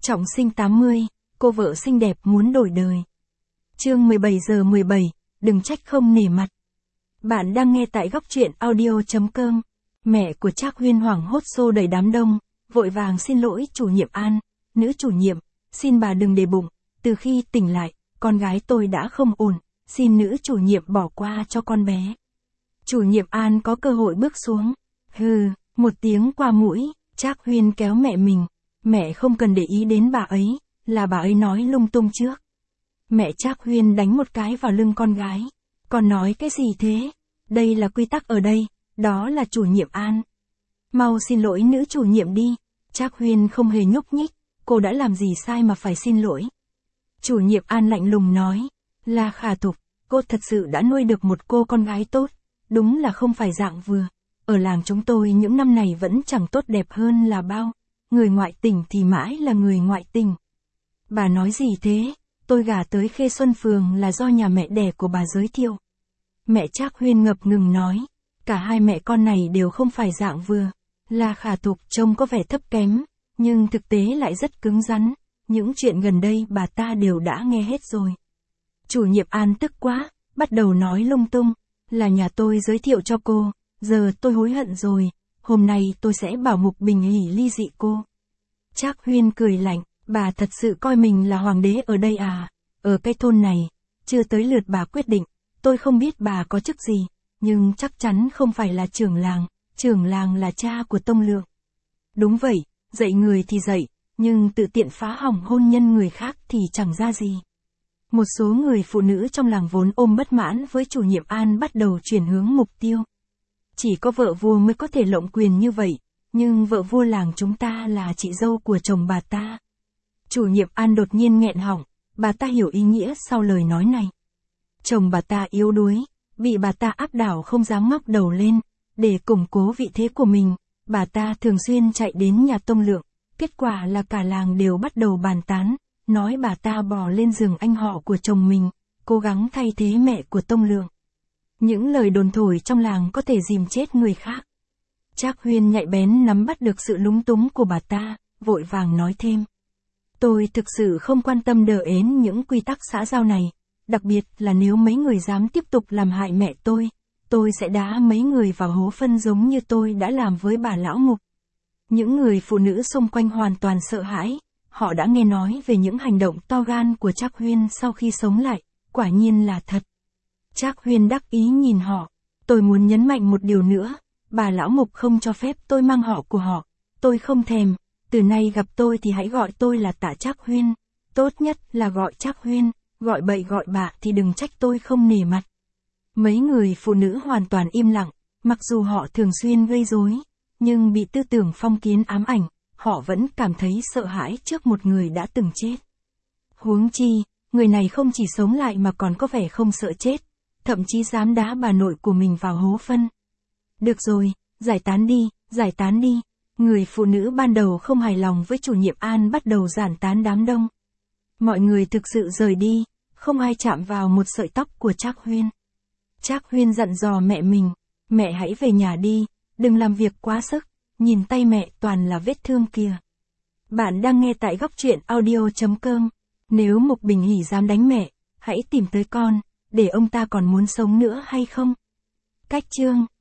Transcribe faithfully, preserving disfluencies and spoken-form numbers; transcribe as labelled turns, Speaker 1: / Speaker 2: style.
Speaker 1: Trọng sinh tám mươi, cô vợ xinh đẹp muốn đổi đời. Chương mười bảy giờ mười bảy, đừng trách không nể mặt. Bạn đang nghe tại góc truyện audio chấm com. Mẹ của Trác Huyên hoảng hốt xô đẩy đám đông, vội vàng xin lỗi chủ nhiệm An. Nữ chủ nhiệm, xin bà đừng để bụng, từ khi tỉnh lại, con gái tôi đã không ổn, xin nữ chủ nhiệm bỏ qua cho con bé. Chủ nhiệm An có cơ hội bước xuống. Hừ, một tiếng qua mũi, Trác Huyên kéo mẹ mình. Mẹ không cần để ý đến bà ấy, là bà ấy nói lung tung trước. Mẹ Trác Huyên đánh một cái vào lưng con gái. Con nói cái gì thế? Đây là quy tắc ở đây, đó là chủ nhiệm An. Mau xin lỗi nữ chủ nhiệm đi. Trác Huyên không hề nhúc nhích, cô đã làm gì sai mà phải xin lỗi. Chủ nhiệm An lạnh lùng nói, là Khả Thục, cô thật sự đã nuôi được một cô con gái tốt, đúng là không phải dạng vừa. Ở làng chúng tôi những năm này vẫn chẳng tốt đẹp hơn là bao. Người ngoại tình thì mãi là người ngoại tình. Bà nói gì thế? Tôi gả tới Khê Xuân Phường là do nhà mẹ đẻ của bà giới thiệu. Mẹ Trác Huyên ngập ngừng nói, cả hai mẹ con này đều không phải dạng vừa. Là Khả Thục trông có vẻ thấp kém, nhưng thực tế lại rất cứng rắn. Những chuyện gần đây bà ta đều đã nghe hết rồi. Chủ nhiệm An tức quá, bắt đầu nói lung tung. Là nhà tôi giới thiệu cho cô, giờ tôi hối hận rồi. Hôm nay tôi sẽ bảo Mục Bình hỉ ly dị cô. Trác Huyên cười lạnh, bà thật sự coi mình là hoàng đế ở đây à? Ở cái thôn này, chưa tới lượt bà quyết định, tôi không biết bà có chức gì, nhưng chắc chắn không phải là trưởng làng, trưởng làng là cha của Tông Lượng. Đúng vậy, dạy người thì dạy, nhưng tự tiện phá hỏng hôn nhân người khác thì chẳng ra gì. Một số người phụ nữ trong làng vốn ôm bất mãn với chủ nhiệm An bắt đầu chuyển hướng mục tiêu. Chỉ có vợ vua mới có thể lộng quyền như vậy, nhưng vợ vua làng chúng ta là chị dâu của chồng bà ta. Chủ nhiệm An đột nhiên nghẹn họng, bà ta hiểu ý nghĩa sau lời nói này. Chồng bà ta yếu đuối, bị bà ta áp đảo không dám ngóc đầu lên, để củng cố vị thế của mình, bà ta thường xuyên chạy đến nhà Tông Lượng, kết quả là cả làng đều bắt đầu bàn tán, nói bà ta bò lên giường anh họ của chồng mình, cố gắng thay thế mẹ của Tông Lượng. Những lời đồn thổi trong làng có thể dìm chết người khác. Trác Huyên nhạy bén nắm bắt được sự lúng túng của bà ta, vội vàng nói thêm. Tôi thực sự không quan tâm đờ ến những quy tắc xã giao này, đặc biệt là nếu mấy người dám tiếp tục làm hại mẹ tôi, tôi sẽ đá mấy người vào hố phân giống như tôi đã làm với bà lão Mục. Những người phụ nữ xung quanh hoàn toàn sợ hãi, họ đã nghe nói về những hành động to gan của Trác Huyên sau khi sống lại, quả nhiên là thật. Trác Huyên đắc ý nhìn họ, tôi muốn nhấn mạnh một điều nữa, bà lão Mục không cho phép tôi mang họ của họ, tôi không thèm, từ nay gặp tôi thì hãy gọi tôi là Tạ Trác Huyên, tốt nhất là gọi Trác Huyên, gọi bậy gọi bạ thì đừng trách tôi không nể mặt. Mấy người phụ nữ hoàn toàn im lặng, mặc dù họ thường xuyên gây rối, nhưng bị tư tưởng phong kiến ám ảnh, họ vẫn cảm thấy sợ hãi trước một người đã từng chết. Huống chi, người này không chỉ sống lại mà còn có vẻ không sợ chết, thậm chí dám đá bà nội của mình vào hố phân. Được rồi, giải tán đi, giải tán đi. Người phụ nữ ban đầu không hài lòng với chủ nhiệm An bắt đầu giản tán đám đông. Mọi người thực sự rời đi, không ai chạm vào một sợi tóc của Trác Huyên. Trác Huyên dặn dò mẹ mình, mẹ hãy về nhà đi, đừng làm việc quá sức, nhìn tay mẹ toàn là vết thương kìa. Bạn đang nghe tại góc truyện audio chấm com. Nếu Mục Bình hỉ dám đánh mẹ, hãy tìm tới con, để ông ta còn muốn sống nữa hay không? Cách chương